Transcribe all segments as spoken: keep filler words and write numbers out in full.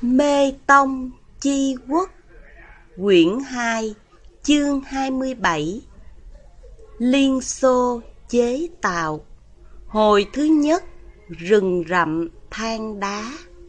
Mê Tông Chi Quốc, quyển hai, chương hai mươi bảy. Liên Xô chế tạo. Hồi thứ nhất, rừng rậm than đá.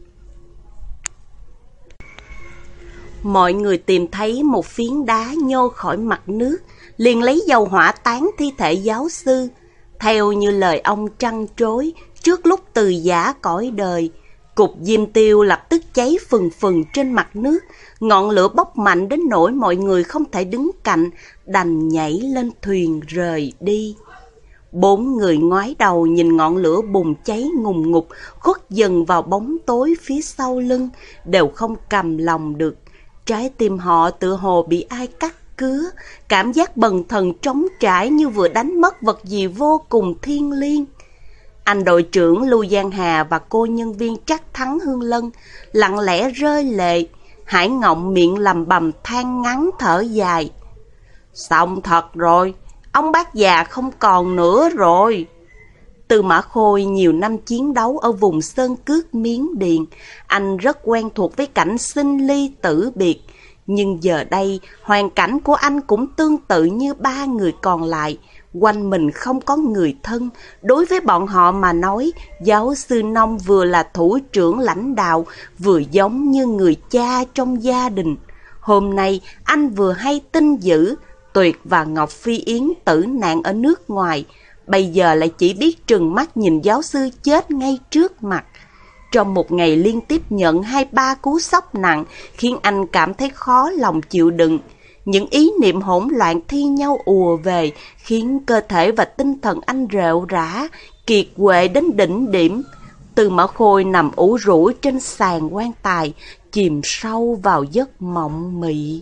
Mọi người tìm thấy một phiến đá nhô khỏi mặt nước, liền lấy dầu hỏa tán thi thể giáo sư. Theo như lời ông trăn trối, trước lúc từ giã cõi đời, cục diêm tiêu lập tức cháy phừng phừng trên mặt nước, ngọn lửa bốc mạnh đến nỗi mọi người không thể đứng cạnh, đành nhảy lên thuyền rời đi. Bốn người ngoái đầu nhìn ngọn lửa bùng cháy ngùng ngục, khuất dần vào bóng tối phía sau lưng, đều không cầm lòng được. Trái tim họ tựa hồ bị ai cắt cứa, cảm giác bần thần trống trải như vừa đánh mất vật gì vô cùng thiêng liêng. Anh đội trưởng Lưu Giang Hà và cô nhân viên Trắc Thắng Hương Lân lặng lẽ rơi lệ. Hải Ngộng miệng lầm bầm than ngắn thở dài. Xong thật rồi, ông bác già không còn nữa rồi. Tư Mã Khôi nhiều năm chiến đấu ở vùng Sơn Cước Miến Điện, anh rất quen thuộc với cảnh sinh ly tử biệt. Nhưng giờ đây, hoàn cảnh của anh cũng tương tự như ba người còn lại. Quanh mình không có người thân. Đối với bọn họ mà nói, giáo sư Nông vừa là thủ trưởng lãnh đạo, vừa giống như người cha trong gia đình. Hôm nay, anh vừa hay tin dữ, Tuyệt và Ngọc Phi Yến tử nạn ở nước ngoài. Bây giờ lại chỉ biết trừng mắt nhìn giáo sư chết ngay trước mặt. Trong một ngày liên tiếp nhận hai ba cú sốc nặng, khiến anh cảm thấy khó lòng chịu đựng. Những ý niệm hỗn loạn thi nhau ùa về, khiến cơ thể và tinh thần anh rệu rã, kiệt quệ đến đỉnh điểm. Tư Mã Khôi nằm ủ rũ trên sàn quan tài, chìm sâu vào giấc mộng mị.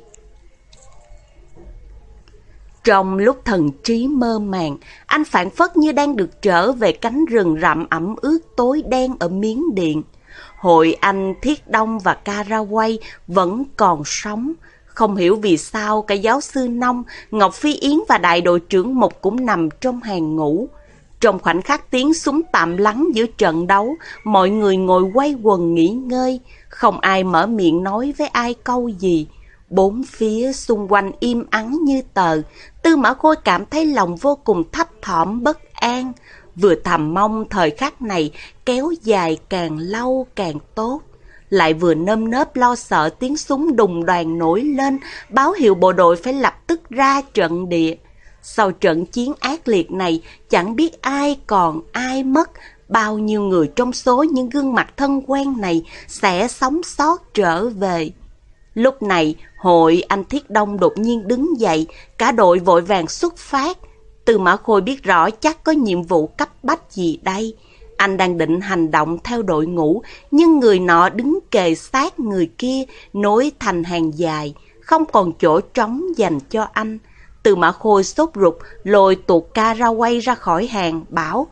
Trong lúc thần trí mơ màng, anh phảng phất như đang được trở về cánh rừng rậm ẩm ướt tối đen ở Miến Điện. Hội anh Thiết Đông và Caraway vẫn còn sống. Không hiểu vì sao cả giáo sư Nông, Ngọc Phi Yến và đại đội trưởng Mục cũng nằm trong hàng ngũ. Trong khoảnh khắc tiếng súng tạm lắng giữa trận đấu, mọi người ngồi quay quần nghỉ ngơi, không ai mở miệng nói với ai câu gì. Bốn phía xung quanh im ắng như tờ. Tư Mã Khôi cảm thấy lòng vô cùng thấp thỏm bất an, vừa thầm mong thời khắc này kéo dài càng lâu càng tốt, lại vừa nơm nớp lo sợ tiếng súng đùng đoàng nổi lên, báo hiệu bộ đội phải lập tức ra trận địa. Sau trận chiến ác liệt này, chẳng biết ai còn ai mất, bao nhiêu người trong số những gương mặt thân quen này sẽ sống sót trở về. Lúc này, hội anh Thiết Đông đột nhiên đứng dậy, cả đội vội vàng xuất phát. Tư Mã Khôi biết rõ chắc có nhiệm vụ cấp bách gì đây. Anh đang định hành động theo đội ngũ, nhưng người nọ đứng kề sát người kia, nối thành hàng dài, không còn chỗ trống dành cho anh. Tư Mã Khôi sốt ruột, lôi tuột Caraway ra khỏi hàng, bảo: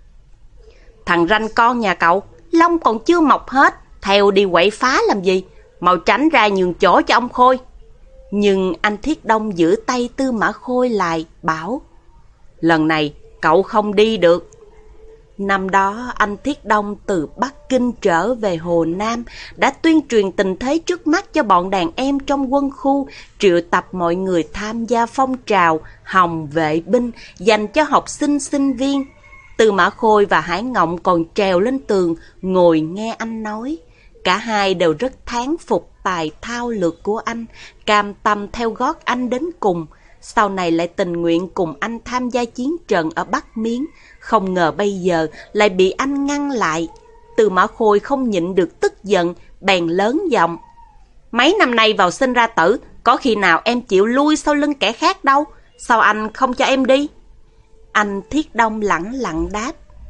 Thằng ranh con nhà cậu, lông còn chưa mọc hết, theo đi quậy phá làm gì? Mau tránh ra nhường chỗ cho ông Khôi. Nhưng anh Thiết Đông giữ tay Tư Mã Khôi lại, bảo: Lần này cậu không đi được. Năm đó anh Thiết Đông từ Bắc Kinh trở về Hồ Nam, đã tuyên truyền tình thế trước mắt cho bọn đàn em trong quân khu, triệu tập mọi người tham gia phong trào Hồng Vệ Binh dành cho học sinh sinh viên. Tư Mã Khôi và Hải Ngộng còn trèo lên tường ngồi nghe anh nói. Cả hai đều rất thán phục tài thao lược của anh, cam tâm theo gót anh đến cùng. Sau này lại tình nguyện cùng anh tham gia chiến trận ở Bắc Miến. Không ngờ bây giờ lại bị anh ngăn lại. Tư Mã Khôi không nhịn được tức giận, bèn lớn giọng: Mấy năm nay vào sinh ra tử, có khi nào em chịu lui sau lưng kẻ khác đâu. Sao anh không cho em đi? Anh Thiết Đông lẳng lặng đáp: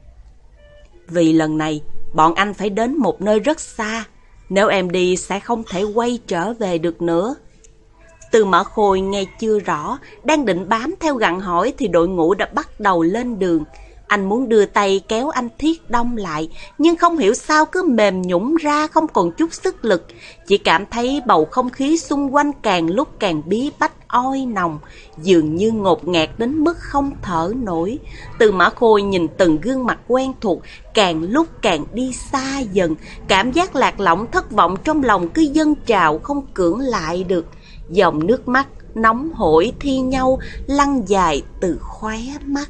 Vì lần này bọn anh phải đến một nơi rất xa. Nếu em đi sẽ không thể quay trở về được nữa. Tư Mã Khôi nghe chưa rõ, đang định bám theo gặng hỏi thì đội ngũ đã bắt đầu lên đường. Anh muốn đưa tay kéo anh Thiết Đông lại, nhưng không hiểu sao cứ mềm nhũn ra, không còn chút sức lực. Chỉ cảm thấy bầu không khí xung quanh càng lúc càng bí bách oi nồng, dường như ngột ngạt đến mức không thở nổi. Từ Mã Khôi nhìn từng gương mặt quen thuộc, càng lúc càng đi xa dần. Cảm giác lạc lõng thất vọng trong lòng cứ dâng trào không cưỡng lại được. Dòng nước mắt nóng hổi thi nhau lăn dài từ khóe mắt.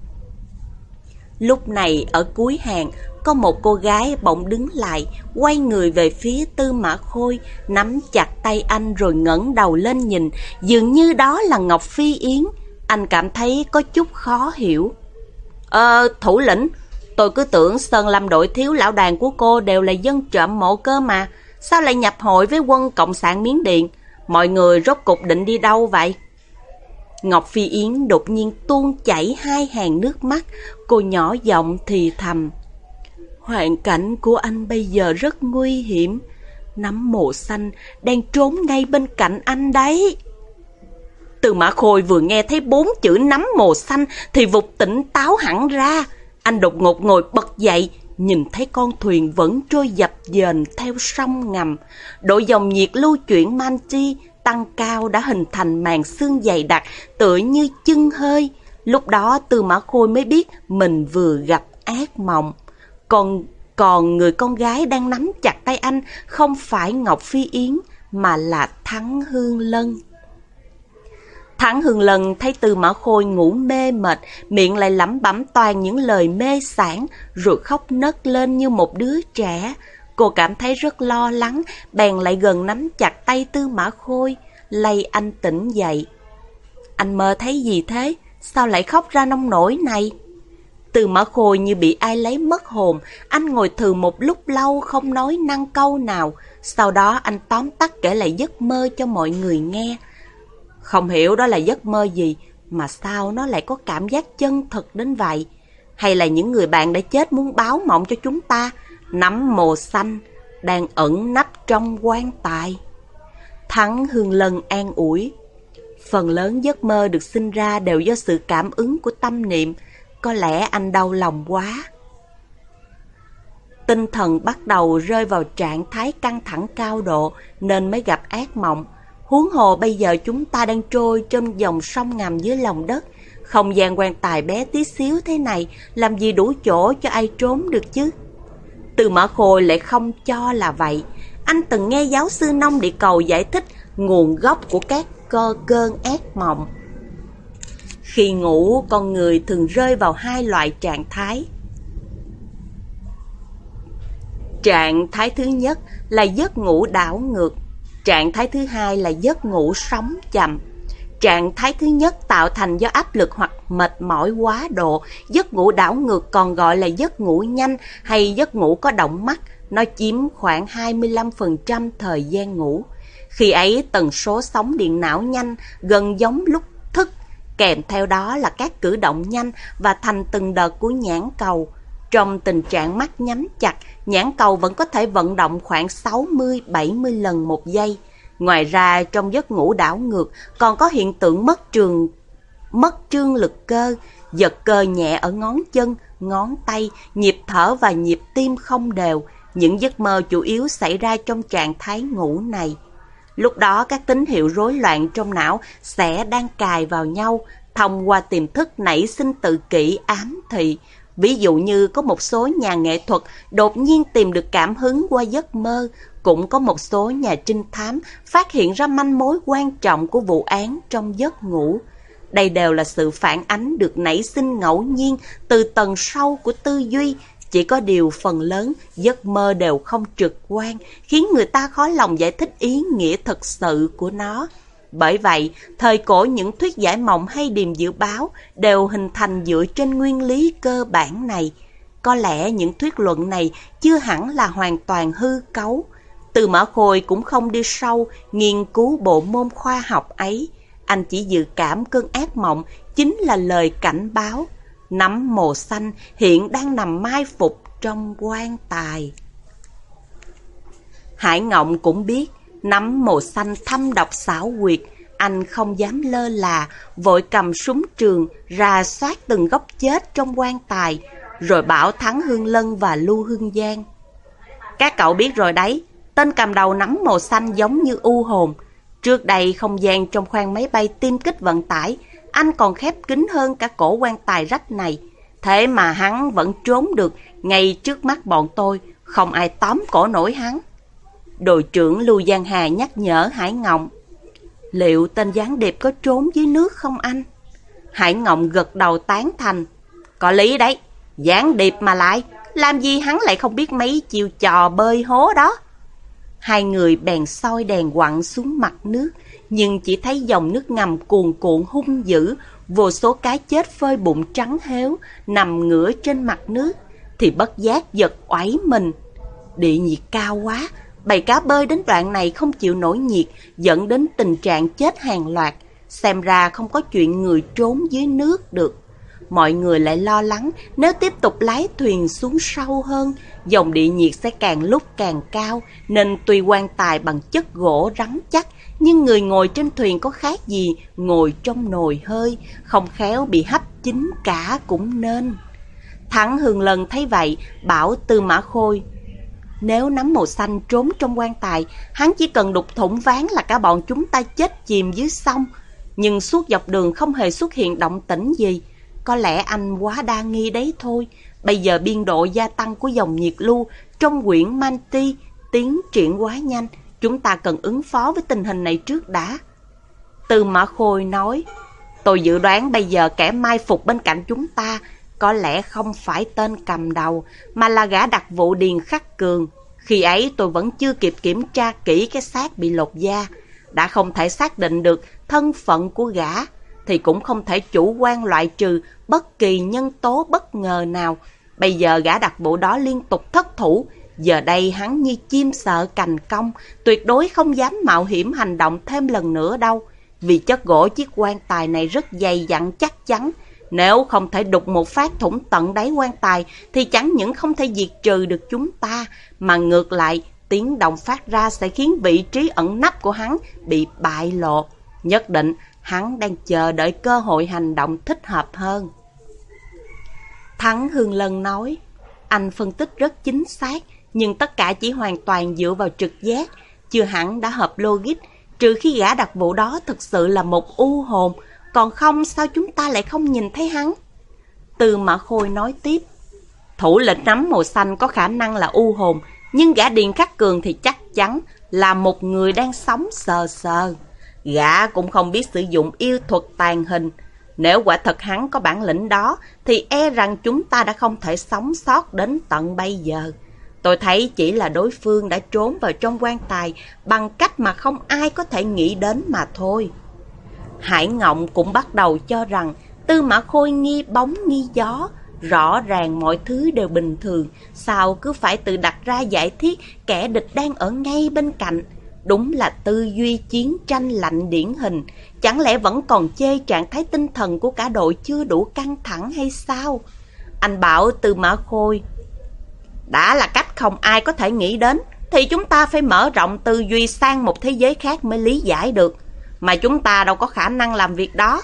Lúc này ở cuối hàng, có một cô gái bỗng đứng lại, quay người về phía Tư Mã Khôi, nắm chặt tay anh rồi ngẩng đầu lên nhìn, dường như đó là Ngọc Phi Yến. Anh cảm thấy có chút khó hiểu. Ờ, thủ lĩnh, tôi cứ tưởng Sơn Lâm đội thiếu lão đàn của cô đều là dân trộm mộ cơ mà, sao lại nhập hội với quân Cộng sản Miến Điện? Mọi người rốt cục định đi đâu vậy? Ngọc Phi Yến đột nhiên tuôn chảy hai hàng nước mắt, cô nhỏ giọng thì thầm. Hoàn cảnh của anh bây giờ rất nguy hiểm, nắm mộ xanh đang trốn ngay bên cạnh anh đấy. Từ Mã Khôi vừa nghe thấy bốn chữ nắm mồ xanh thì vụt tỉnh táo hẳn ra. Anh đột ngột ngồi bật dậy, nhìn thấy con thuyền vẫn trôi dập dềnh theo sông ngầm. Độ dòng nhiệt lưu chuyển Manchi tăng cao đã hình thành màn sương dày đặc, tựa như chưng hơi. Lúc đó Tư Mã Khôi mới biết mình vừa gặp ác mộng. Còn, còn người con gái đang nắm chặt tay anh không phải Ngọc Phi Yến, mà là Thắng Hương Lân. Thắng Hương Lân thấy Tư Mã Khôi ngủ mê mệt, miệng lại lẩm bẩm toàn những lời mê sảng, rồi khóc nấc lên như một đứa trẻ. Cô cảm thấy rất lo lắng, bèn lại gần nắm chặt tay Tư Mã Khôi, lay anh tỉnh dậy. Anh mơ thấy gì thế? Sao lại khóc ra nông nổi này? Tư Mã Khôi như bị ai lấy mất hồn, anh ngồi thừ một lúc lâu không nói năng câu nào. Sau đó anh tóm tắt kể lại giấc mơ cho mọi người nghe. Không hiểu đó là giấc mơ gì, mà sao nó lại có cảm giác chân thực đến vậy? Hay là những người bạn đã chết muốn báo mộng cho chúng ta? Nắm mồ xanh đang ẩn nấp trong quan tài. Thắng Hương Lân an ủi. Phần lớn giấc mơ được sinh ra đều do sự cảm ứng của tâm niệm. Có lẽ anh đau lòng quá. Tinh thần bắt đầu rơi vào trạng thái căng thẳng cao độ nên mới gặp ác mộng. Huống hồ bây giờ chúng ta đang trôi trong dòng sông ngầm dưới lòng đất. Không gian quan tài bé tí xíu thế này, làm gì đủ chỗ cho ai trốn được chứ? Tư Mã Khôi lại không cho là vậy. Anh từng nghe giáo sư Nông Địa Cầu giải thích nguồn gốc của các cơ cơn ác mộng. Khi ngủ, con người thường rơi vào hai loại trạng thái. Trạng thái thứ nhất là giấc ngủ đảo ngược. Trạng thái thứ hai là giấc ngủ sống chậm. Trạng thái thứ nhất tạo thành do áp lực hoặc mệt mỏi quá độ. Giấc ngủ đảo ngược còn gọi là giấc ngủ nhanh hay giấc ngủ có động mắt. Nó chiếm khoảng hai mươi lăm phần trăm thời gian ngủ. Khi ấy tần số sóng điện não nhanh, gần giống lúc thức. Kèm theo đó là các cử động nhanh và thành từng đợt của nhãn cầu. Trong tình trạng mắt nhắm chặt, nhãn cầu vẫn có thể vận động khoảng sáu mươi đến bảy mươi lần một giây. Ngoài ra, trong giấc ngủ đảo ngược còn có hiện tượng mất trường, mất trương lực cơ, giật cơ nhẹ ở ngón chân, ngón tay, nhịp thở và nhịp tim không đều. Những giấc mơ chủ yếu xảy ra trong trạng thái ngủ này. Lúc đó các tín hiệu rối loạn trong não sẽ đang cài vào nhau, thông qua tiềm thức nảy sinh tự kỷ ám thị. Ví dụ như có một số nhà nghệ thuật đột nhiên tìm được cảm hứng qua giấc mơ, cũng có một số nhà trinh thám phát hiện ra manh mối quan trọng của vụ án trong giấc ngủ. Đây đều là sự phản ánh được nảy sinh ngẫu nhiên từ tầng sâu của tư duy. Chỉ có điều phần lớn giấc mơ đều không trực quan, khiến người ta khó lòng giải thích ý nghĩa thực sự của nó. Bởi vậy, thời cổ những thuyết giải mộng hay điềm dự báo đều hình thành dựa trên nguyên lý cơ bản này. Có lẽ những thuyết luận này chưa hẳn là hoàn toàn hư cấu. Tư Mã Khôi cũng không đi sâu nghiên cứu bộ môn khoa học ấy. Anh chỉ dự cảm cơn ác mộng chính là lời cảnh báo. Nắm mồ xanh hiện đang nằm mai phục trong quan tài. Hải Ngộng cũng biết nắm mồ xanh thâm độc xảo quyệt. Anh không dám lơ là, vội cầm súng trường, rà soát từng góc chết trong quan tài, rồi bảo Thắng Hương Lân và Lưu Hương Giang. Các cậu biết rồi đấy, tên cầm đầu nắm màu xanh giống như u hồn. Trước đây không gian trong khoang máy bay tiêm kích vận tải, anh còn khép kín hơn cả cổ quan tài rách này. Thế mà hắn vẫn trốn được ngay trước mắt bọn tôi, không ai tóm cổ nổi hắn. Đội trưởng Lưu Giang Hà nhắc nhở Hải Ngộng. Liệu tên gián điệp có trốn dưới nước không anh? Hải Ngộng gật đầu tán thành. Có lý đấy, gián điệp mà lại, làm gì hắn lại không biết mấy chiêu trò bơi hố đó. Hai người bèn soi đèn quặng xuống mặt nước, nhưng chỉ thấy dòng nước ngầm cuồn cuộn hung dữ, vô số cái chết phơi bụng trắng héo, nằm ngửa trên mặt nước, thì bất giác giật oảy mình. Địa nhiệt cao quá, bầy cá bơi đến đoạn này không chịu nổi nhiệt, dẫn đến tình trạng chết hàng loạt. Xem ra không có chuyện người trốn dưới nước được. Mọi người lại lo lắng nếu tiếp tục lái thuyền xuống sâu hơn, dòng địa nhiệt sẽ càng lúc càng cao, nên tuy quan tài bằng chất gỗ rắn chắc, nhưng người ngồi trên thuyền có khác gì ngồi trong nồi hơi, không khéo bị hấp chín cả cũng nên. Thắng Hương Lân thấy vậy, bảo Tư Mã Khôi, nếu nắm màu xanh trốn trong quan tài, hắn chỉ cần đục thủng ván là cả bọn chúng ta chết chìm dưới sông. Nhưng suốt dọc đường không hề xuất hiện động tĩnh gì. Có lẽ anh quá đa nghi đấy thôi. Bây giờ biên độ gia tăng của dòng nhiệt lưu trong quyển Manti tiến triển quá nhanh, chúng ta cần ứng phó với tình hình này trước đã. Tư Mã Khôi nói, tôi dự đoán bây giờ kẻ mai phục bên cạnh chúng ta có lẽ không phải tên cầm đầu, mà là gã đặc vụ Điền Khắc Cường. Khi ấy tôi vẫn chưa kịp kiểm tra kỹ cái xác bị lột da. Đã không thể xác định được thân phận của gã, thì cũng không thể chủ quan loại trừ bất kỳ nhân tố bất ngờ nào. Bây giờ gã đặc vụ đó liên tục thất thủ, giờ đây hắn như chim sợ cành cong, tuyệt đối không dám mạo hiểm hành động thêm lần nữa đâu. Vì chất gỗ chiếc quan tài này rất dày dặn chắc chắn, nếu không thể đục một phát thủng tận đáy quan tài thì chẳng những không thể diệt trừ được chúng ta, mà ngược lại tiếng động phát ra sẽ khiến vị trí ẩn nấp của hắn bị bại lộ. Nhất định hắn đang chờ đợi cơ hội hành động thích hợp hơn. Thắng Hương Lân nói, anh phân tích rất chính xác, nhưng tất cả chỉ hoàn toàn dựa vào trực giác, chưa hẳn đã hợp logic, trừ khi gã đặc vụ đó thực sự là một u hồn, còn không sao chúng ta lại không nhìn thấy hắn. Tư Mã Khôi nói tiếp, thủ lĩnh nắm màu xanh có khả năng là u hồn, nhưng gã Điền Khắc Cường thì chắc chắn là một người đang sống sờ sờ. Gã cũng không biết sử dụng yêu thuật tàn hình. Nếu quả thật hắn có bản lĩnh đó, thì e rằng chúng ta đã không thể sống sót đến tận bây giờ. Tôi thấy chỉ là đối phương đã trốn vào trong quan tài bằng cách mà không ai có thể nghĩ đến mà thôi. Hải Ngộng cũng bắt đầu cho rằng Tư Mã Khôi nghi bóng nghi gió. Rõ ràng mọi thứ đều bình thường, sao cứ phải tự đặt ra giải thiết kẻ địch đang ở ngay bên cạnh. Đúng là tư duy chiến tranh lạnh điển hình. Chẳng lẽ vẫn còn chê trạng thái tinh thần của cả đội chưa đủ căng thẳng hay sao? Anh bảo Tư Mã Khôi, đã là cách không ai có thể nghĩ đến, thì chúng ta phải mở rộng tư duy sang một thế giới khác mới lý giải được. Mà chúng ta đâu có khả năng làm việc đó.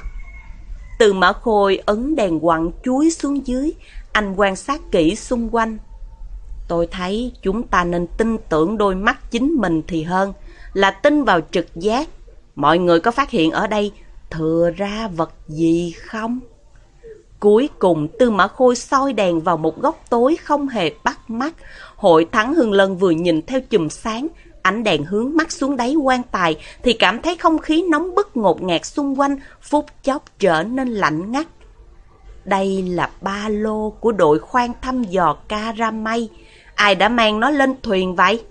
Tư Mã Khôi ấn đèn quặng chuối xuống dưới, anh quan sát kỹ xung quanh. Tôi thấy chúng ta nên tin tưởng đôi mắt chính mình thì hơn là tin vào trực giác. Mọi người có phát hiện ở đây thừa ra vật gì không? Cuối cùng Tư Mã Khôi soi đèn vào một góc tối không hề bắt mắt. Hội Thắng Hương Lân vừa nhìn theo chùm sáng, ánh đèn hướng mắt xuống đáy quan tài thì cảm thấy không khí nóng bức ngột ngạt xung quanh phút chốc trở nên lạnh ngắt. Đây là ba lô của đội khoan thăm dò Caramay. Ai đã mang nó lên thuyền vậy?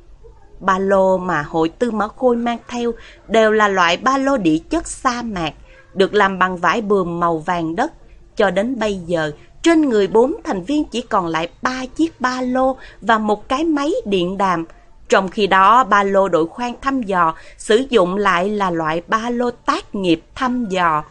Ba lô mà hội Tư Mã Khôi mang theo đều là loại ba lô địa chất sa mạc, được làm bằng vải bườm màu vàng đất. Cho đến bây giờ, trên người bốn thành viên chỉ còn lại ba chiếc ba lô và một cái máy điện đàm. Trong khi đó, ba lô đội khoan thăm dò sử dụng lại là loại ba lô tác nghiệp thăm dò.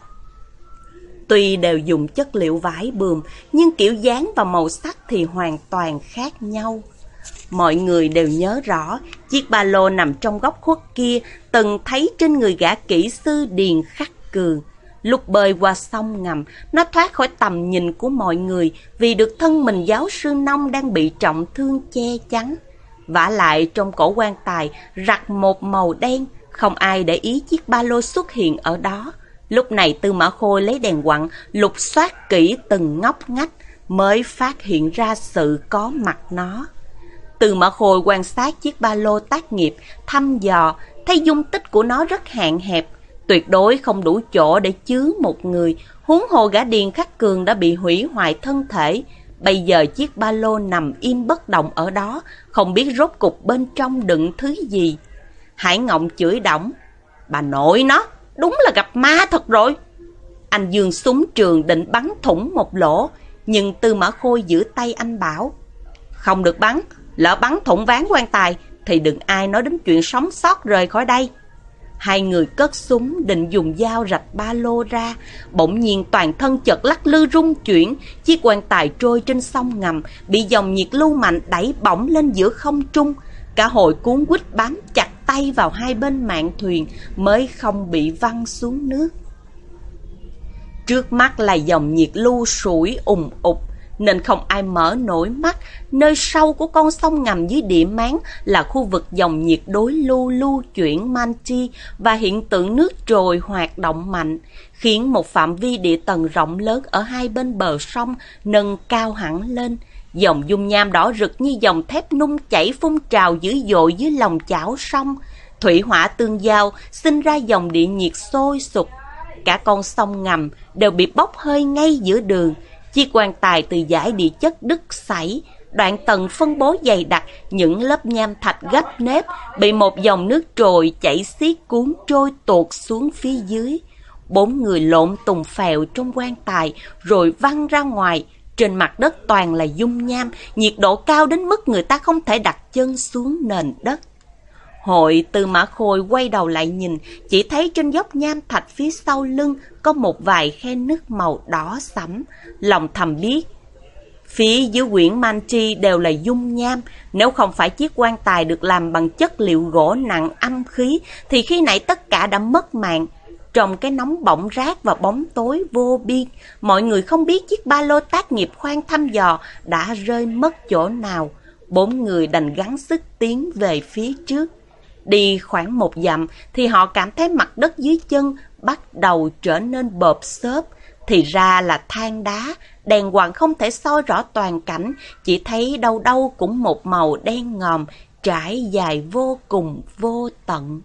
Tuy đều dùng chất liệu vải bườm, nhưng kiểu dáng và màu sắc thì hoàn toàn khác nhau. Mọi người đều nhớ rõ, chiếc ba lô nằm trong góc khuất kia từng thấy trên người gã kỹ sư Điền Khắc Cường. Lúc bơi qua sông ngầm, nó thoát khỏi tầm nhìn của mọi người vì được thân mình giáo sư Nông đang bị trọng thương che chắn. Vả lại trong cổ quan tài rặt một màu đen, không ai để ý chiếc ba lô xuất hiện ở đó. Lúc này Tư Mã Khôi lấy đèn quặng lục soát kỹ từng ngóc ngách mới phát hiện ra sự có mặt nó. Tư Mã Khôi quan sát chiếc ba lô tác nghiệp, thăm dò, thấy dung tích của nó rất hạn hẹp, tuyệt đối không đủ chỗ để chứa một người, huống hồ gã Điền Khắc Cường đã bị hủy hoại thân thể. Bây giờ chiếc ba lô nằm im bất động ở đó, không biết rốt cục bên trong đựng thứ gì. Hải Ngộng chửi đổng: "Bà nội nó, đúng là gặp ma thật rồi." Anh giương súng trường định bắn thủng một lỗ, nhưng Tư Mã Khôi giữ tay anh bảo: "Không được bắn, lỡ bắn thủng ván quan tài thì đừng ai nói đến chuyện sống sót rời khỏi đây." Hai người cất súng định dùng dao rạch ba lô ra, bỗng nhiên toàn thân chợt lắc lư rung chuyển, chiếc quan tài trôi trên sông ngầm bị dòng nhiệt lưu mạnh đẩy bổng lên giữa không trung. Cả hội cuốn quýt bám chặt tay vào hai bên mạn thuyền mới không bị văng xuống nước. Trước mắt là dòng nhiệt lưu sủi ùng ục, nên không ai mở nổi mắt. Nơi sâu của con sông ngầm dưới địa máng là khu vực dòng nhiệt đối lưu lưu chuyển manti và hiện tượng nước trồi hoạt động mạnh, khiến một phạm vi địa tầng rộng lớn ở hai bên bờ sông nâng cao hẳn lên. Dòng dung nham đỏ rực như dòng thép nung chảy phun trào dữ dội dưới lòng chảo sông. Thủy hỏa tương giao sinh ra dòng địa nhiệt sôi sục. Cả con sông ngầm đều bị bốc hơi ngay giữa đường. Chiếc quan tài từ dải địa chất đứt sảy, đoạn tầng phân bố dày đặc những lớp nham thạch gấp nếp bị một dòng nước trồi chảy xiết cuốn trôi tuột xuống phía dưới. Bốn người lộn tùng phèo trong quan tài rồi văng ra ngoài. Trên mặt đất toàn là dung nham, nhiệt độ cao đến mức người ta không thể đặt chân xuống nền đất. Hội Tư Mã Khôi quay đầu lại nhìn, chỉ thấy trên dốc nham thạch phía sau lưng có một vài khe nứt màu đỏ sẫm. Lòng thầm biết, phía dưới quyển manti đều là dung nham. Nếu không phải chiếc quan tài được làm bằng chất liệu gỗ nặng âm khí, thì khi nãy tất cả đã mất mạng. Trong cái nóng bỏng rát và bóng tối vô biên, mọi người không biết chiếc ba lô tác nghiệp khoan thăm dò đã rơi mất chỗ nào. Bốn người đành gắng sức tiến về phía trước. Đi khoảng một dặm thì họ cảm thấy mặt đất dưới chân bắt đầu trở nên bợp xốp. Thì ra là than đá, đèn quặng không thể soi rõ toàn cảnh, chỉ thấy đâu đâu cũng một màu đen ngòm, trải dài vô cùng vô tận.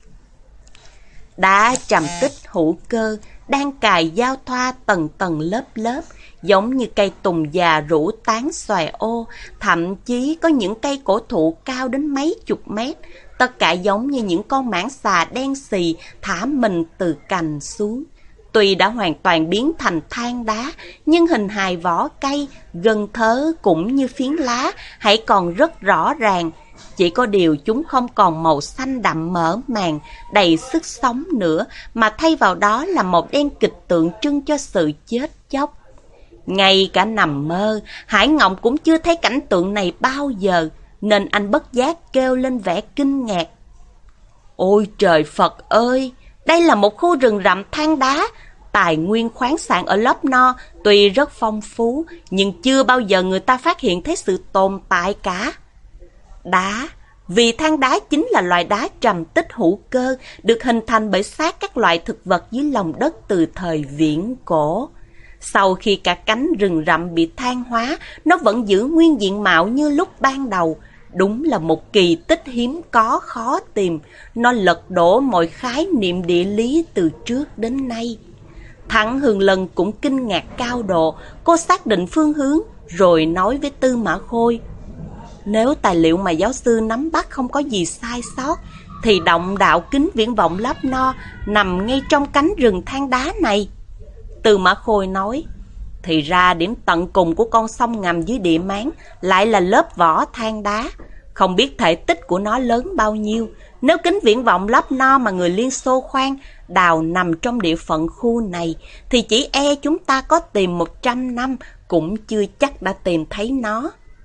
Đá trầm tích hữu cơ đang cài giao thoa tầng tầng lớp lớp, giống như cây tùng già rủ tán xòe ô, thậm chí có những cây cổ thụ cao đến mấy chục mét. Tất cả giống như những con mãng xà đen xì thả mình từ cành xuống. Tuy đã hoàn toàn biến thành than đá, nhưng hình hài vỏ cây, gân thớ cũng như phiến lá hãy còn rất rõ ràng. Chỉ có điều chúng không còn màu xanh đậm mỡ màng, đầy sức sống nữa, mà thay vào đó là màu đen kịch tượng trưng cho sự chết chóc. Ngay cả nằm mơ, Hải Ngộng cũng chưa thấy cảnh tượng này bao giờ, nên anh bất giác kêu lên vẻ kinh ngạc. Ôi trời Phật ơi! Đây là một khu rừng rậm than đá. Tài nguyên khoáng sản ở Lốp No tuy rất phong phú, nhưng chưa bao giờ người ta phát hiện thấy sự tồn tại cả. Đá, vì than đá chính là loại đá trầm tích hữu cơ, được hình thành bởi xác các loại thực vật dưới lòng đất từ thời viễn cổ. Sau khi cả cánh rừng rậm bị than hóa, nó vẫn giữ nguyên diện mạo như lúc ban đầu. Đúng là một kỳ tích hiếm có khó tìm, nó lật đổ mọi khái niệm địa lý từ trước đến nay. Thắng Hương Lân cũng kinh ngạc cao độ, cô xác định phương hướng, rồi nói với Tư Mã Khôi. Nếu tài liệu mà giáo sư nắm bắt không có gì sai sót, thì động đạo kính viễn vọng Lốp No nằm ngay trong cánh rừng than đá này. Tư Mã Khôi nói, thì ra điểm tận cùng của con sông ngầm dưới địa máng lại là lớp vỏ than đá. Không biết thể tích của nó lớn bao nhiêu. Nếu kính viễn vọng Lốp No mà người Liên Xô khoan đào nằm trong địa phận khu này, thì chỉ e chúng ta có tìm một trăm năm cũng chưa chắc đã tìm thấy nó.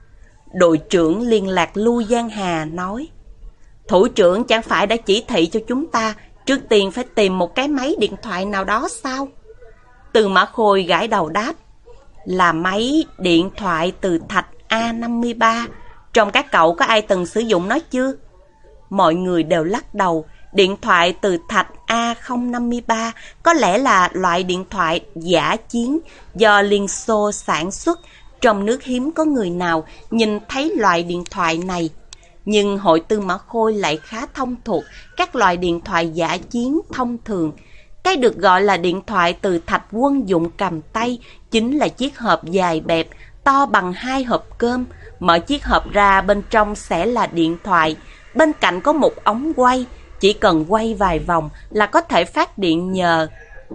Đội trưởng liên lạc Lưu Giang Hà nói, thủ trưởng chẳng phải đã chỉ thị cho chúng ta trước tiên phải tìm một cái máy điện thoại nào đó sao? Từ Mã Khôi gãi đầu đáp, là máy điện thoại từ thạch A năm mươi ba. Trong các cậu có ai từng sử dụng nó chưa? Mọi người đều lắc đầu. Điện thoại từ thạch A không năm ba có lẽ là loại điện thoại giả chiến do Liên Xô sản xuất. Trong nước hiếm có người nào nhìn thấy loại điện thoại này. Nhưng hội Tư Mã Khôi lại khá thông thuộc các loại điện thoại giả chiến thông thường. Cái được gọi là điện thoại từ thạch quân dụng cầm tay chính là chiếc hộp dài bẹp, to bằng hai hộp cơm. Mở chiếc hộp ra, bên trong sẽ là điện thoại. Bên cạnh có một ống quay, chỉ cần quay vài vòng là có thể phát điện nhờ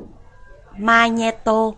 magneto,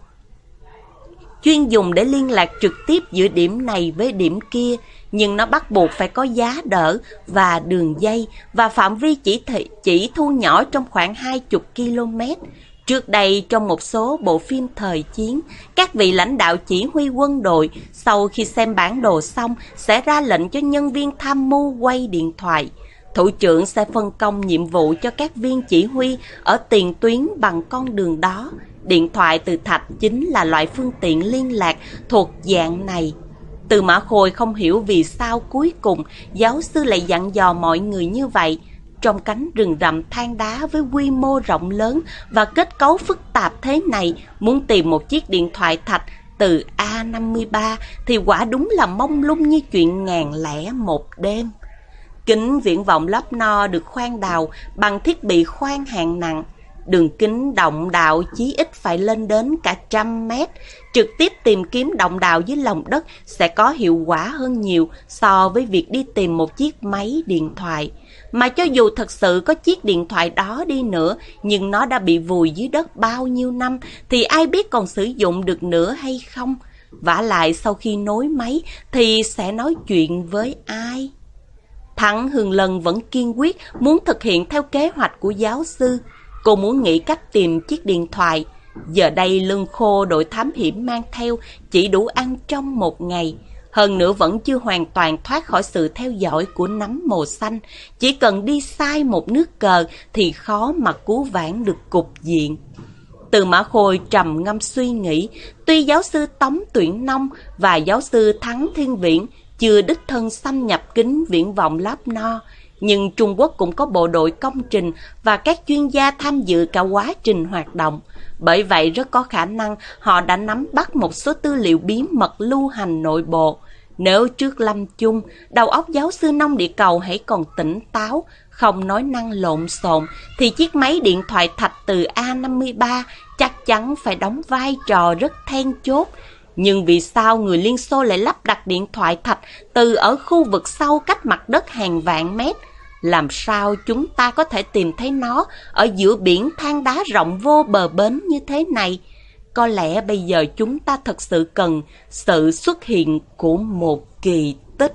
chuyên dùng để liên lạc trực tiếp giữa điểm này với điểm kia. Nhưng nó bắt buộc phải có giá đỡ và đường dây, và phạm vi chỉ thị chỉ thu nhỏ trong khoảng hai mươi ki lô mét. Trước đây, trong một số bộ phim thời chiến, các vị lãnh đạo chỉ huy quân đội sau khi xem bản đồ xong sẽ ra lệnh cho nhân viên tham mưu quay điện thoại. Thủ trưởng sẽ phân công nhiệm vụ cho các viên chỉ huy ở tiền tuyến bằng con đường đó. Điện thoại từ thạch chính là loại phương tiện liên lạc thuộc dạng này. Từ Mã Khôi không hiểu vì sao cuối cùng giáo sư lại dặn dò mọi người như vậy. Trong cánh rừng rậm than đá với quy mô rộng lớn và kết cấu phức tạp thế này, muốn tìm một chiếc điện thoại thạch từ A năm ba thì quả đúng là mông lung như chuyện ngàn lẻ một đêm. Kính viễn vọng lốp no được khoan đào bằng thiết bị khoan hạng nặng. Đường kính động đạo chí ít phải lên đến cả trăm mét. Trực tiếp tìm kiếm động đạo dưới lòng đất sẽ có hiệu quả hơn nhiều so với việc đi tìm một chiếc máy điện thoại. Mà cho dù thật sự có chiếc điện thoại đó đi nữa, nhưng nó đã bị vùi dưới đất bao nhiêu năm, thì ai biết còn sử dụng được nữa hay không? Vả lại sau khi nối máy thì sẽ nói chuyện với ai? Thắng Hương Lân vẫn kiên quyết muốn thực hiện theo kế hoạch của giáo sư. Cô muốn nghĩ cách tìm chiếc điện thoại. Giờ đây lương khô đội thám hiểm mang theo chỉ đủ ăn trong một ngày. Hơn nữa vẫn chưa hoàn toàn thoát khỏi sự theo dõi của nấm màu xanh. Chỉ cần đi sai một nước cờ thì khó mà cứu vãn được cục diện. Từ Mã Khôi trầm ngâm suy nghĩ. Tuy giáo sư Tống Tuyển Nông và giáo sư Thắng Thiên Viễn chưa đích thân xâm nhập kính viễn vọng lốp no, nhưng Trung Quốc cũng có bộ đội công trình và các chuyên gia tham dự cả quá trình hoạt động. Bởi vậy rất có khả năng họ đã nắm bắt một số tư liệu bí mật lưu hành nội bộ. Nếu trước lâm chung, đầu óc giáo sư Nông địa cầu hãy còn tỉnh táo, không nói năng lộn xộn, thì chiếc máy điện thoại thạch từ A năm ba chắc chắn phải đóng vai trò rất then chốt. Nhưng vì sao người Liên Xô lại lắp đặt điện thoại thạch từ ở khu vực sâu cách mặt đất hàng vạn mét? Làm sao chúng ta có thể tìm thấy nó ở giữa biển than đá rộng vô bờ bến như thế này? Có lẽ bây giờ chúng ta thật sự cần sự xuất hiện của một kỳ tích.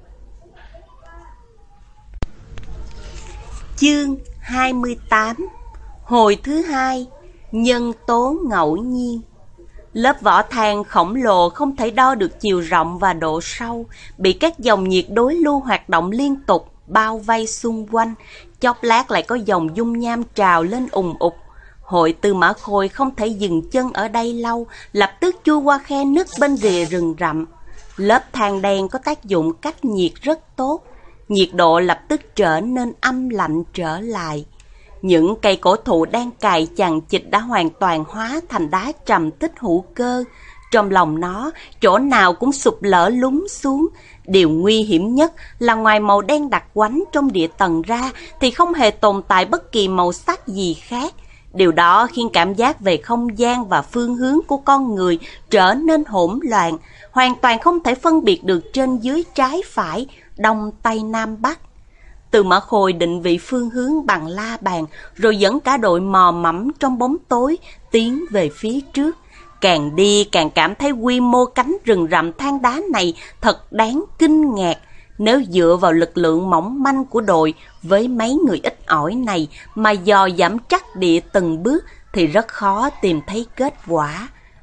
Chương hai mươi tám. Hồi thứ hai. Nhân tố ngẫu nhiên. Lớp vỏ than khổng lồ không thể đo được chiều rộng và độ sâu, bị các dòng nhiệt đối lưu hoạt động liên tục bao vây xung quanh. Chốc lát lại có dòng dung nham trào lên ùng ục. Hội Tư Mã Khôi không thể dừng chân ở đây lâu, lập tức chui qua khe nứt bên rìa rừng rậm. Lớp than đen có tác dụng cách nhiệt rất tốt, nhiệt độ lập tức trở nên âm lạnh trở lại. Những cây cổ thụ đang cài chằng chịt đã hoàn toàn hóa thành đá trầm tích hữu cơ. Trong lòng nó, chỗ nào cũng sụp lở lún xuống. Điều nguy hiểm nhất là ngoài màu đen đặc quánh trong địa tầng ra thì không hề tồn tại bất kỳ màu sắc gì khác. Điều đó khiến cảm giác về không gian và phương hướng của con người trở nên hỗn loạn, hoàn toàn không thể phân biệt được trên dưới trái phải, đông tây nam bắc. Từ Mã Khôi định vị phương hướng bằng la bàn, rồi dẫn cả đội mò mẫm trong bóng tối tiến về phía trước. Càng đi càng cảm thấy quy mô cánh rừng rậm than đá này thật đáng kinh ngạc. Nếu dựa vào lực lượng mỏng manh của đội với mấy người ít ỏi này mà dò dẫm chắc địa từng bước thì rất khó tìm thấy kết quả.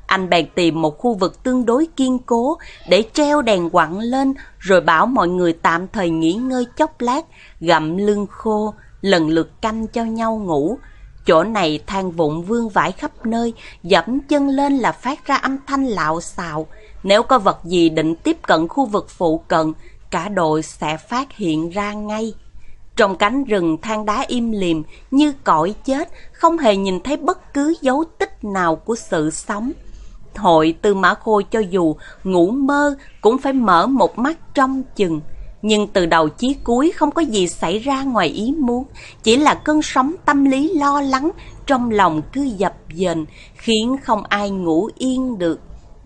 Anh bèn tìm một khu vực tương đối kiên cố để treo đèn quặng lên, rồi bảo mọi người tạm thời nghỉ ngơi chốc lát, gặm lương khô, lần lượt canh cho nhau ngủ. Chỗ này than vụn vương vãi khắp nơi, dẫm chân lên là phát ra âm thanh lạo xạo. Nếu có vật gì định tiếp cận khu vực phụ cận, cả đội sẽ phát hiện ra ngay. Trong cánh rừng than đá im lìm như cõi chết, không hề nhìn thấy bất cứ dấu tích nào của sự sống. Hội Tư Mã Khôi cho dù ngủ mơ cũng phải mở một mắt trông chừng. Nhưng từ đầu chí cuối không có gì xảy ra ngoài ý muốn, chỉ là cơn sóng tâm lý lo lắng trong lòng cứ dập dềnh, khiến không ai ngủ yên được.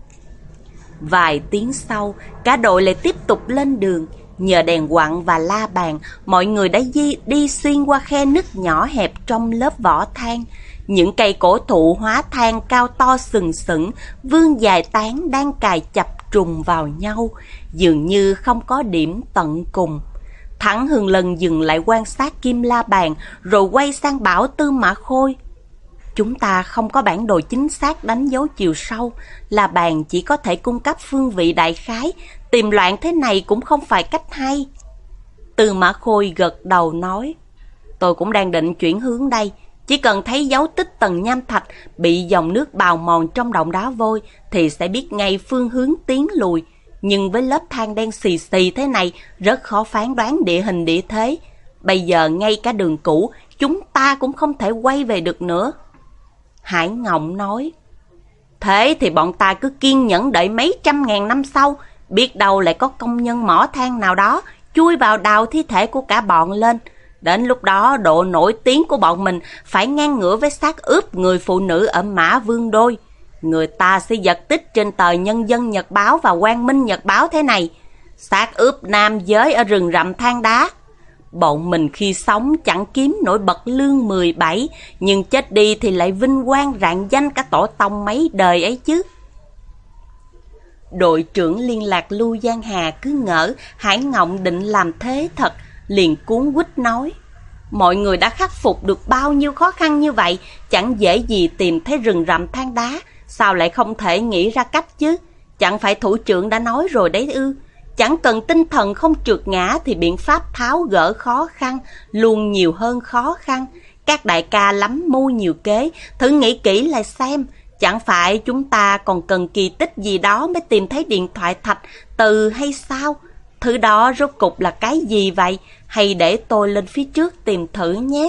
Vài tiếng sau, cả đội lại tiếp tục lên đường. Nhờ đèn quặng và la bàn, mọi người đã di, đi xuyên qua khe nứt nhỏ hẹp trong lớp vỏ than. Những cây cổ thụ hóa than cao to sừng sững, vươn dài tán đang cài chập trùng vào nhau, dường như không có điểm tận cùng. Thắng Hương Lân dừng lại quan sát Kim La Bàn, rồi quay sang bảo Tư Mã Khôi: chúng ta không có bản đồ chính xác đánh dấu chiều sâu, La Bàn chỉ có thể cung cấp phương vị đại khái, tìm loạn thế này cũng không phải cách hay. Tư Mã Khôi gật đầu nói: tôi cũng đang định chuyển hướng đây. Chỉ cần thấy dấu tích tầng nham thạch bị dòng nước bào mòn trong động đá vôi thì sẽ biết ngay phương hướng tiến lùi. Nhưng với lớp than đen xì xì thế này, rất khó phán đoán địa hình địa thế. Bây giờ ngay cả đường cũ chúng ta cũng không thể quay về được nữa. Hải Ngộng nói: thế thì bọn ta cứ kiên nhẫn đợi mấy trăm ngàn năm sau, biết đâu lại có công nhân mỏ than nào đó chui vào đào thi thể của cả bọn lên. Đến lúc đó độ nổi tiếng của bọn mình phải ngang ngửa với xác ướp người phụ nữ ở Mã Vương Đôi. Người ta sẽ giật tích trên tờ Nhân dân Nhật Báo và Quang Minh Nhật Báo thế này: xác ướp nam giới ở rừng rậm than đá. Bọn mình khi sống chẳng kiếm nổi bậc lương mười bảy, nhưng chết đi thì lại vinh quang rạng danh cả tổ tông mấy đời ấy chứ. Đội trưởng liên lạc Lưu Giang Hà cứ ngỡ Hải Ngộng định làm thế thật, liền cuống quýt nói: mọi người đã khắc phục được bao nhiêu khó khăn như vậy, chẳng dễ gì tìm thấy rừng rậm than đá, sao lại không thể nghĩ ra cách chứ? Chẳng phải thủ trưởng đã nói rồi đấy ư? Chẳng cần tinh thần không trượt ngã thì biện pháp tháo gỡ khó khăn luôn nhiều hơn khó khăn. Các đại ca lắm mưu nhiều kế, thử nghĩ kỹ lại xem. Chẳng phải chúng ta còn cần kỳ tích gì đó mới tìm thấy điện thoại thạch từ hay sao? Thứ đó rốt cục là cái gì vậy? Hay để tôi lên phía trước tìm thử nhé.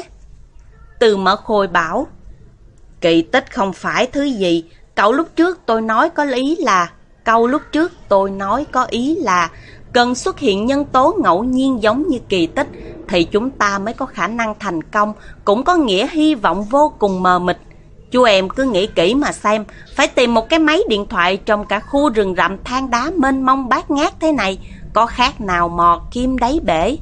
Tư Mã Khôi bảo: kỳ tích không phải thứ gì. Cậu lúc trước tôi nói có ý là Câu lúc trước tôi nói có ý là cần xuất hiện nhân tố ngẫu nhiên giống như kỳ tích thì chúng ta mới có khả năng thành công, cũng có nghĩa hy vọng vô cùng mờ mịt. Chú em cứ nghĩ kỹ mà xem, phải tìm một cái máy điện thoại trong cả khu rừng rậm than đá mênh mông bát ngát thế này, có khác nào mò kim đáy bể.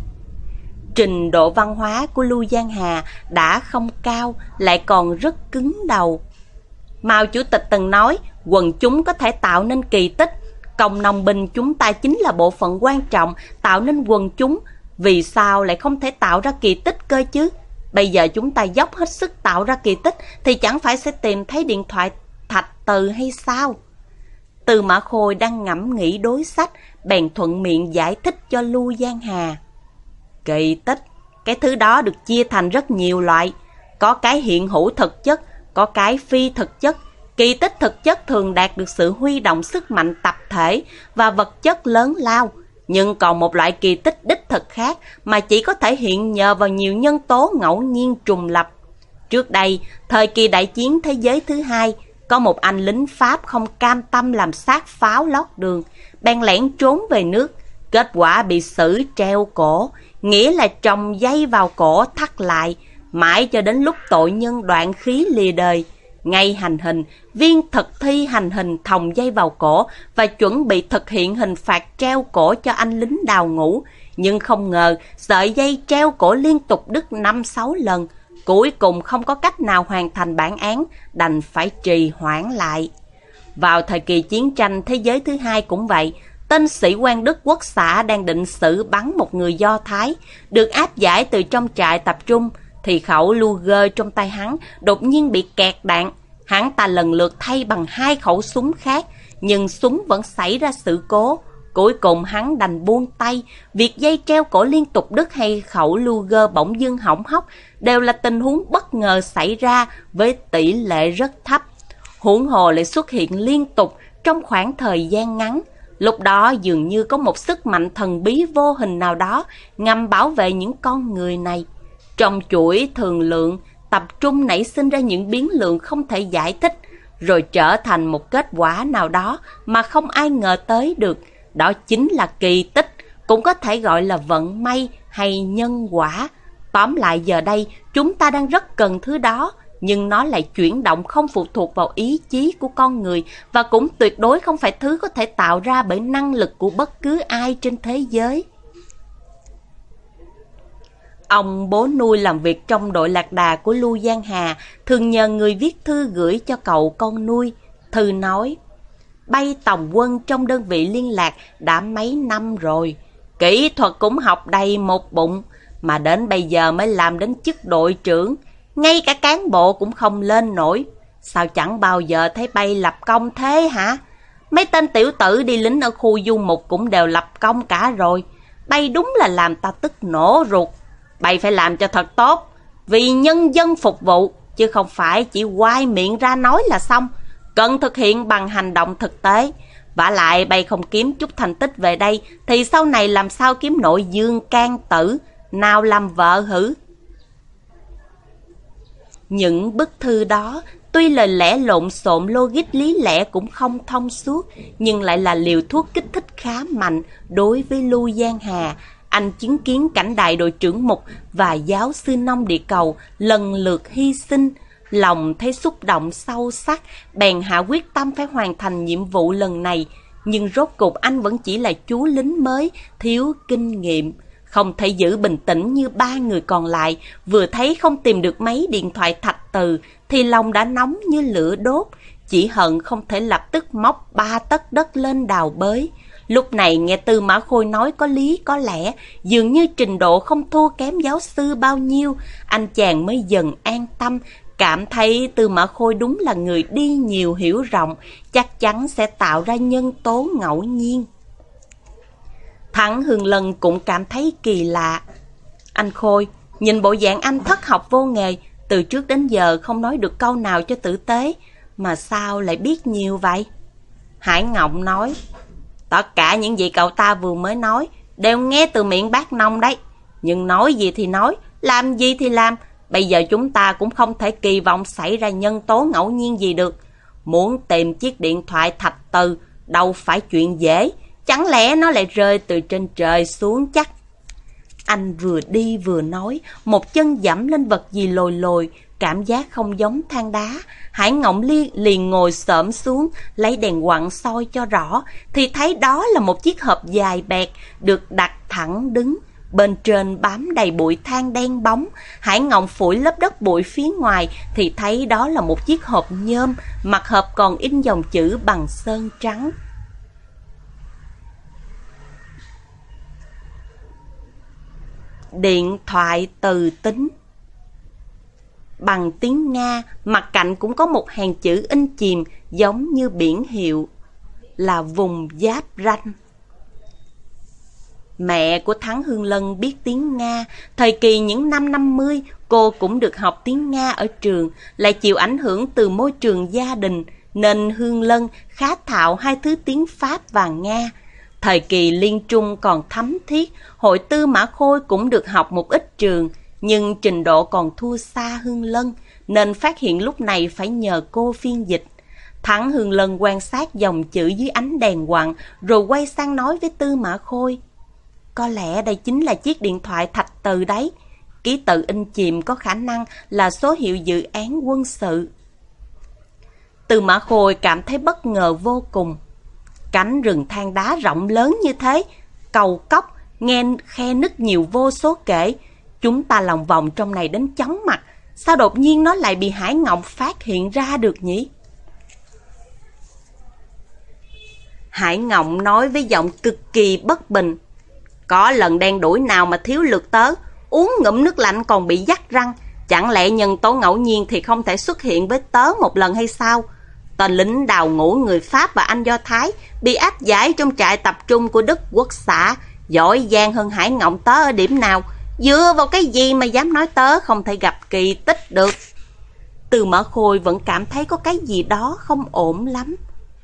Trình độ văn hóa của Lưu Giang Hà đã không cao, lại còn rất cứng đầu. Mao Chủ tịch từng nói quần chúng có thể tạo nên kỳ tích. Cộng đồng binh chúng ta chính là bộ phận quan trọng tạo nên quần chúng. Vì sao lại không thể tạo ra kỳ tích cơ chứ? Bây giờ chúng ta dốc hết sức tạo ra kỳ tích thì chẳng phải sẽ tìm thấy điện thoại thạch từ hay sao? Tư Mã Khôi đang ngẫm nghĩ đối sách, bèn thuận miệng giải thích cho Lưu Giang Hà. Kỳ tích, cái thứ đó được chia thành rất nhiều loại. Có cái hiện hữu thực chất, có cái phi thực chất. Kỳ tích thực chất thường đạt được sự huy động sức mạnh tập thể và vật chất lớn lao. Nhưng còn một loại kỳ tích đích thực khác mà chỉ có thể hiện nhờ vào nhiều nhân tố ngẫu nhiên trùng lập. Trước đây, thời kỳ đại chiến thế giới thứ hai, có một anh lính Pháp không cam tâm làm xác pháo lót đường, bèn lẻn trốn về nước. Kết quả bị xử treo cổ, nghĩa là trồng dây vào cổ thắt lại, mãi cho đến lúc tội nhân đoạn khí lìa đời. Ngay hành hình, viên thực thi hành hình thòng dây vào cổ và chuẩn bị thực hiện hình phạt treo cổ cho anh lính đào ngũ. Nhưng không ngờ sợi dây treo cổ liên tục đứt năm sáu lần. Cuối cùng không có cách nào hoàn thành bản án, đành phải trì hoãn lại. Vào thời kỳ chiến tranh thế giới thứ hai cũng vậy. Tên sĩ quan Đức Quốc xã đang định xử bắn một người Do Thái, được áp giải từ trong trại tập trung, thì khẩu Luger trong tay hắn đột nhiên bị kẹt đạn. Hắn ta lần lượt thay bằng hai khẩu súng khác, nhưng súng vẫn xảy ra sự cố. Cuối cùng hắn đành buông tay, việc dây treo cổ liên tục đứt hay khẩu Luger bỗng dưng hỏng hóc đều là tình huống bất ngờ xảy ra với tỷ lệ rất thấp. Huống hồ lại xuất hiện liên tục trong khoảng thời gian ngắn. Lúc đó dường như có một sức mạnh thần bí vô hình nào đó ngầm bảo vệ những con người này. Trong chuỗi thường lượng, tập trung nảy sinh ra những biến lượng không thể giải thích, rồi trở thành một kết quả nào đó mà không ai ngờ tới được. Đó chính là kỳ tích, cũng có thể gọi là vận may hay nhân quả. Tóm lại giờ đây, chúng ta đang rất cần thứ đó, nhưng nó lại chuyển động không phụ thuộc vào ý chí của con người và cũng tuyệt đối không phải thứ có thể tạo ra bởi năng lực của bất cứ ai trên thế giới. Ông bố nuôi làm việc trong đội lạc đà của Lưu Giang Hà thường nhờ người viết thư gửi cho cậu con nuôi. Thư nói: bay tòng quân trong đơn vị liên lạc đã mấy năm rồi, kỹ thuật cũng học đầy một bụng, mà đến bây giờ mới làm đến chức đội trưởng, ngay cả cán bộ cũng không lên nổi. Sao chẳng bao giờ thấy bay lập công thế hả? Mấy tên tiểu tử đi lính ở khu du mục cũng đều lập công cả rồi. Bay đúng là làm ta tức nổ ruột. Bay phải làm cho thật tốt, vì nhân dân phục vụ, chứ không phải chỉ quai miệng ra nói là xong. Cần thực hiện bằng hành động thực tế. Vả lại bay không kiếm chút thành tích về đây thì sau này làm sao kiếm nội dương can tử, nào làm vợ hử? Những bức thư đó tuy lời lẽ lộn xộn, logic lý lẽ cũng không thông suốt, nhưng lại là liều thuốc kích thích khá mạnh đối với Lưu Giang Hà. Anh chứng kiến cảnh đại đội trưởng Mục và giáo sư Nông Địa Cầu lần lượt hy sinh, lòng thấy xúc động sâu sắc, bèn hạ quyết tâm phải hoàn thành nhiệm vụ lần này. Nhưng rốt cuộc anh vẫn chỉ là chú lính mới, thiếu kinh nghiệm, không thể giữ bình tĩnh như ba người còn lại. Vừa thấy không tìm được mấy điện thoại thạch từ thì lòng đã nóng như lửa đốt, chỉ hận không thể lập tức móc ba tấc đất lên đào bới. Lúc này nghe Tư Mã Khôi nói có lý có lẽ, dường như trình độ không thua kém giáo sư bao nhiêu, anh chàng mới dần an tâm, cảm thấy Tư Mã Khôi đúng là người đi nhiều hiểu rộng, chắc chắn sẽ tạo ra nhân tố ngẫu nhiên. Thắng Hương Lân cũng cảm thấy kỳ lạ. Anh Khôi, nhìn bộ dạng anh thất học vô nghề, từ trước đến giờ không nói được câu nào cho tử tế, mà sao lại biết nhiều vậy? Hải Ngộng nói: tất cả những gì cậu ta vừa mới nói đều nghe từ miệng bác Nông đấy. Nhưng nói gì thì nói, làm gì thì làm, bây giờ chúng ta cũng không thể kỳ vọng xảy ra nhân tố ngẫu nhiên gì được. Muốn tìm chiếc điện thoại thạch từ đâu phải chuyện dễ, chẳng lẽ nó lại rơi từ trên trời xuống chắc? Anh vừa đi vừa nói, một chân dẫm lên vật gì lồi lồi, cảm giác không giống than đá. Hải Ngộng Ly liền ngồi xổm xuống, lấy đèn quặng soi cho rõ, thì thấy đó là một chiếc hộp dài bẹt, được đặt thẳng đứng. Bên trên bám đầy bụi than đen bóng. Hải Ngộng phủi lớp đất bụi phía ngoài thì thấy đó là một chiếc hộp nhôm, mặt hộp còn in dòng chữ bằng sơn trắng: điện thoại từ tính. Bằng tiếng Nga, mặt cạnh cũng có một hàng chữ in chìm giống như biển hiệu, là vùng giáp ranh. Mẹ của Thắng Hương Lân biết tiếng Nga, thời kỳ những năm năm mươi cô cũng được học tiếng Nga ở trường, lại chịu ảnh hưởng từ môi trường gia đình, nên Hương Lân khá thạo hai thứ tiếng Pháp và Nga. Thời kỳ Liên Trung còn thấm thiết, hội Tư Mã Khôi cũng được học một ít trường, nhưng trình độ còn thua xa Hương Lân, nên phát hiện lúc này phải nhờ cô phiên dịch. Thắng Hương Lân quan sát dòng chữ dưới ánh đèn quặng, rồi quay sang nói với Tư Mã Khôi: có lẽ đây chính là chiếc điện thoại thạch từ đấy. Ký tự in chìm có khả năng là số hiệu dự án quân sự. Tư Mã Khôi cảm thấy bất ngờ vô cùng. Cánh rừng than đá rộng lớn như thế, cầu cốc, nghe khe nứt nhiều vô số kể. Chúng ta lòng vòng trong này đến chóng mặt, sao đột nhiên nó lại bị Hải Ngộng phát hiện ra được nhỉ? Hải Ngộng nói với giọng cực kỳ bất bình: có lần đen đuổi nào mà thiếu lượt tớ, uống ngụm nước lạnh còn bị dắt răng, Chẳng lẽ nhân tố ngẫu nhiên thì không thể xuất hiện với tớ một lần hay sao? Tên lính đào ngũ người Pháp và Anh Do Thái bị áp giải trong trại tập trung của Đức Quốc xã, giỏi giang hơn Hải Ngộng tớ ở điểm nào? Dựa vào cái gì mà dám nói tớ không thể gặp kỳ tích được? Tư Mã Khôi vẫn cảm thấy có cái gì đó không ổn lắm.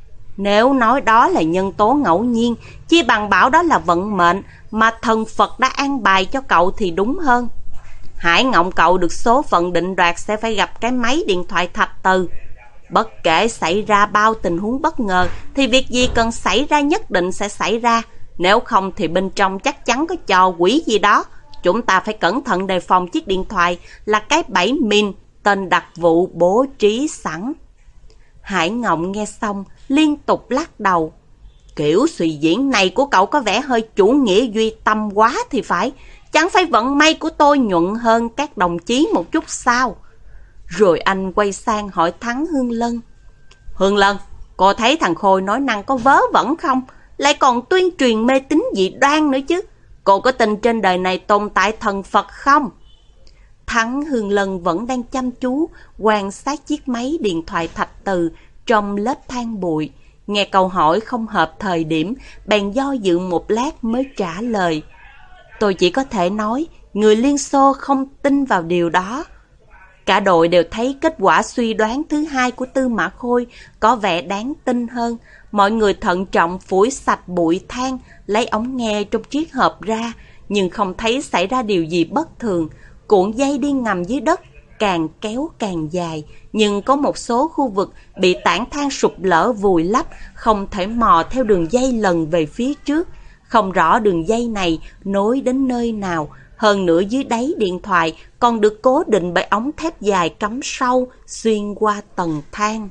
Nếu nói đó là nhân tố ngẫu nhiên, chi bằng bảo đó là vận mệnh mà thần Phật đã an bài cho cậu thì đúng hơn. Hải Ngộng cậu được số phận định đoạt sẽ phải gặp cái máy điện thoại thạch từ. Bất kể xảy ra bao tình huống bất ngờ thì việc gì cần xảy ra nhất định sẽ xảy ra. Nếu không thì bên trong chắc chắn có trò quỷ gì đó. Chúng ta phải cẩn thận đề phòng chiếc điện thoại là cái bẫy min tên đặc vụ bố trí sẵn. Hải Ngộng nghe xong liên tục lắc đầu. Kiểu suy diễn này của cậu có vẻ hơi chủ nghĩa duy tâm quá thì phải. Chẳng phải vận may của tôi nhuận hơn các đồng chí một chút sao? Rồi anh quay sang hỏi Thắng Hương Lân. Hương Lân, cô thấy thằng Khôi nói năng có vớ vẩn không? Lại còn tuyên truyền mê tín dị đoan nữa chứ. Cô có tin trên đời này tồn tại thần Phật không? Thắng Hương Lân vẫn đang chăm chú quan sát chiếc máy điện thoại thạch từ trong lớp than bụi. Nghe câu hỏi không hợp thời điểm, bèn do dự một lát mới trả lời. Tôi chỉ có thể nói, người Liên Xô không tin vào điều đó. Cả đội đều thấy kết quả suy đoán thứ hai của Tư Mã Khôi có vẻ đáng tin hơn. Mọi người thận trọng phủi sạch bụi than, lấy ống nghe trong chiếc hộp ra, nhưng không thấy xảy ra điều gì bất thường. Cuộn dây đi ngầm dưới đất, càng kéo càng dài, nhưng có một số khu vực bị tảng than sụp lở vùi lấp, không thể mò theo đường dây lần về phía trước. Không rõ đường dây này nối đến nơi nào, hơn nữa dưới đáy điện thoại còn được cố định bởi ống thép dài cắm sâu xuyên qua tầng than.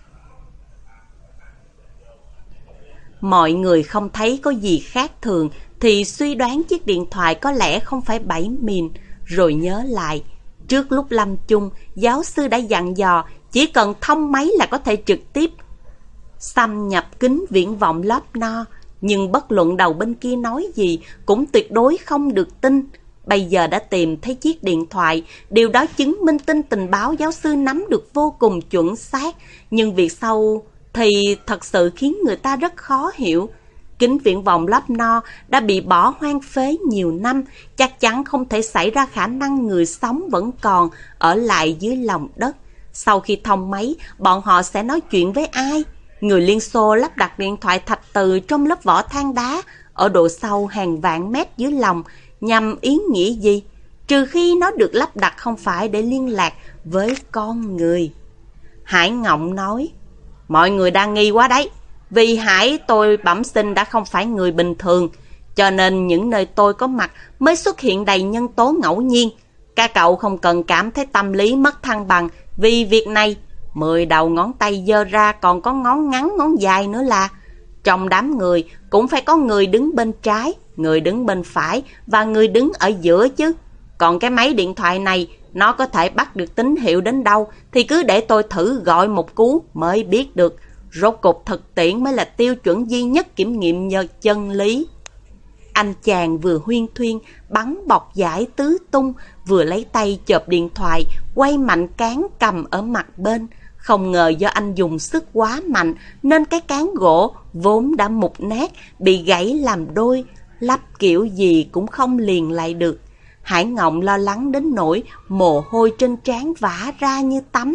Mọi người không thấy có gì khác thường thì suy đoán chiếc điện thoại có lẽ không phải bẫy mìn, rồi nhớ lại. Trước lúc lâm chung, giáo sư đã dặn dò chỉ cần thông máy là có thể trực tiếp xâm nhập kính viễn vọng lớp no. Nhưng bất luận đầu bên kia nói gì cũng tuyệt đối không được tin. Bây giờ đã tìm thấy chiếc điện thoại, điều đó chứng minh tin tình báo giáo sư nắm được vô cùng chuẩn xác. Nhưng việc sau thì thật sự khiến người ta rất khó hiểu. Kính viễn vọng lớp no đã bị bỏ hoang phế nhiều năm, chắc chắn không thể xảy ra khả năng người sống vẫn còn ở lại dưới lòng đất. Sau khi thông máy, bọn họ sẽ nói chuyện với ai? Người Liên Xô lắp đặt điện thoại thạch từ trong lớp vỏ than đá ở độ sâu hàng vạn mét dưới lòng nhằm ý nghĩa gì? Trừ khi nó được lắp đặt không phải để liên lạc với con người. Hải Ngộng nói, mọi người đang nghi quá đấy. Vì Hải tôi bẩm sinh đã không phải người bình thường, cho nên những nơi tôi có mặt mới xuất hiện đầy nhân tố ngẫu nhiên. Các cậu không cần cảm thấy tâm lý mất thăng bằng vì việc này. Mười đầu ngón tay giơ ra còn có ngón ngắn ngón dài nữa là. Trong đám người cũng phải có người đứng bên trái, người đứng bên phải và người đứng ở giữa chứ. Còn cái máy điện thoại này, nó có thể bắt được tín hiệu đến đâu thì cứ để tôi thử gọi một cú mới biết được. Rốt cục thực tiễn mới là tiêu chuẩn duy nhất kiểm nghiệm nhờ chân lý. Anh chàng vừa huyên thuyên bắn bọc giải tứ tung, vừa lấy tay chộp điện thoại, quay mạnh cán cầm ở mặt bên. Không ngờ do anh dùng sức quá mạnh nên cái cán gỗ vốn đã mục nát bị gãy làm đôi, lắp kiểu gì cũng không liền lại được. Hải Ngộng lo lắng đến nỗi mồ hôi trên trán vã ra như tắm.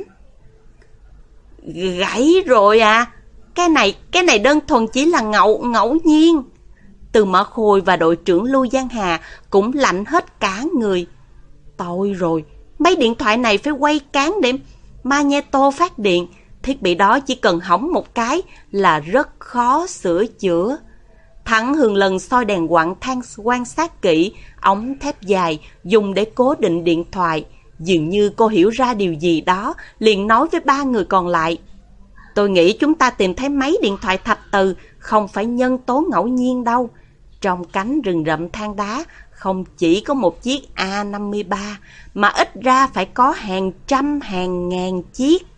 Gãy rồi à? Cái này, cái này đơn thuần chỉ là ngẫu, ngẫu nhiên. Từ Mã Khôi và đội trưởng Lưu Giang Hà cũng lạnh hết cả người. Tội rồi, mấy điện thoại này phải quay cán để magneto phát điện. Thiết bị đó chỉ cần hỏng một cái là rất khó sửa chữa. Thắng Hương Lân soi đèn quặng than quan sát kỹ ống thép dài dùng để cố định điện thoại. Dường như cô hiểu ra điều gì đó, liền nói với ba người còn lại. Tôi nghĩ chúng ta tìm thấy máy điện thoại thạch từ không phải nhân tố ngẫu nhiên đâu. Trong cánh rừng rậm than đá không chỉ có một chiếc A năm mươi ba mà ít ra phải có hàng trăm hàng ngàn chiếc.